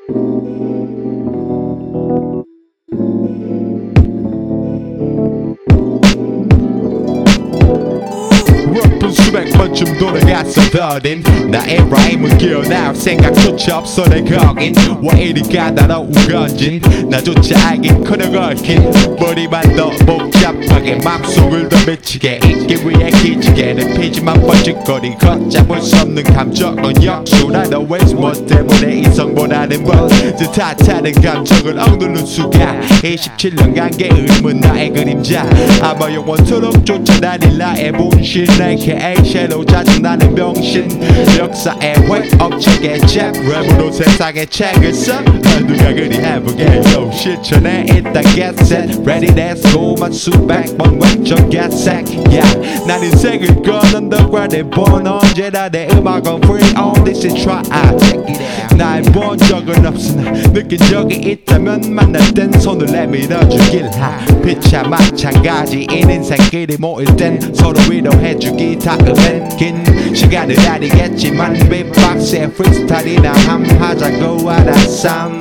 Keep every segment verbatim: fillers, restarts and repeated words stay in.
수백 번쯤 돌아갔었더니 나의 라임은 기어나올 생각조차 없어 내 거긴 왜 이리 까다로운 건진 나조차 알기커녕 얽힌 머리만 더 복잡하게 맘속을 더 미치게 잊기 위해 기지개는 피지만 번쩍거리 걷잡을 수 없는 감정은 역수나 always 뭐 때문에 이성보다는 먼저 탓하는 감정을 억누르는 수가 이십칠 년간 게으름은 나의 그림자 아마 영원토록 쫓아다닐 나의 분신 에이케이 섀도우 짜증나는 병신 역사의 회업체계 잽 랩으로 세상의 책을 써 누가 그리 해보게요 실천에 일단 get set ready let's go 만 수백 번 외쳐 get set yeah 난 인생을 꺼낸다고 내본 언제나 내 음악은 free on this is try check it out 날 본 적은 없으나 느낀 적이 있다면 만날 땐 손을 내밀어 주길 하 피차 마찬가지인 인생끼리 모일 땐 서로 위로해주기 다음엔 긴 시간은 아니겠지만 빅박스의 프리스타일이나 함 하자고 하다 쌈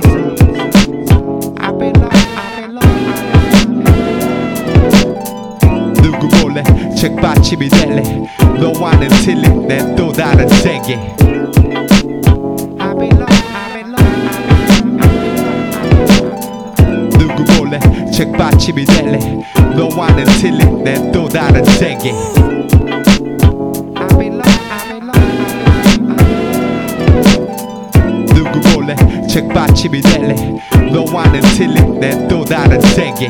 누구 볼래 책받침이 될래 너와는 틀린 내 또 다른 세계 누구 볼래 책받침이 될래 너와는 틀린 내 또 다른 세계 누구 볼래 책받침이 될래 너와는 틀린 내 또 다른 세계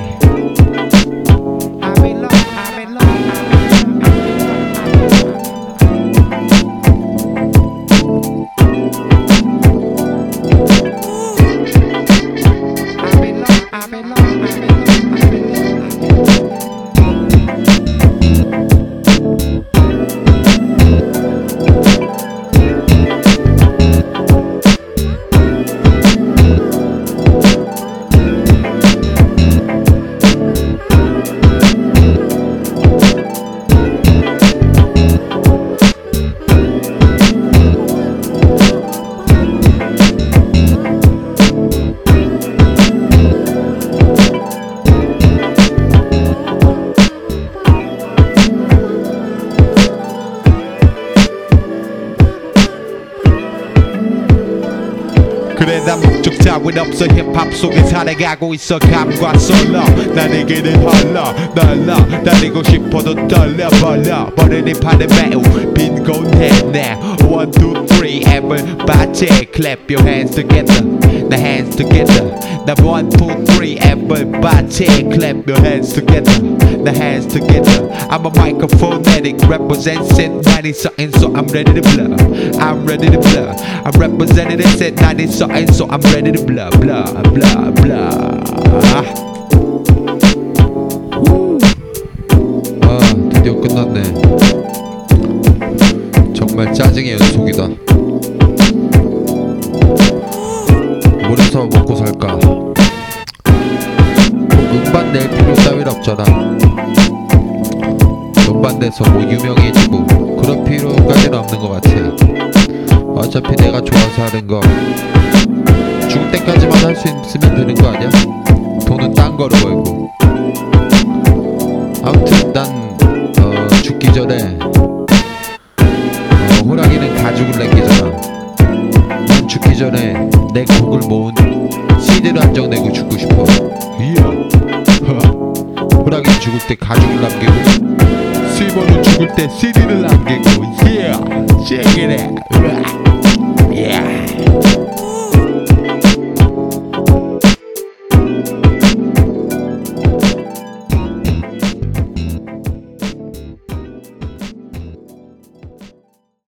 그래 난 목적 따윈 없어 힙합 속에 살아가고 있어 감과 솔로 나에게는 헐러 널러 달리고 싶어도 떨려 벌려 버린 이 판은 매우 빈곤해 one two three everybody clap your hands together the hands together now one two three everybody clap your hands together the hands together I'm a microphone addict representing ninety something so I'm ready to blow I'm ready to blow I'm representing it at ninety something so I'm ready to blow blow blow blow 아 드디어 끝났네. 정말 짜증의 연속이다. 뭐래서 먹고 살까? 꼭 음반 낼 필요 따윈 없잖아. 음반 내서 뭐 유명해지고 그런 필요까지는 없는 것 같아. 어차피 내가 좋아서 하는 거 죽을 때까지만 할 수 있으면 되는 거 아니야? 돈은 딴 거로 벌고. 아무튼 난 어, 죽기 전에 어, 호랑이는 가죽을 남기잖아. 난 죽기 전에 내 곡을 모은 씨디를 한 장 내고 죽고 싶어. 이야. 호랑이는 죽을 때 가죽을 남기고 실버는 죽을 때 씨디를 남기고 yeah check it out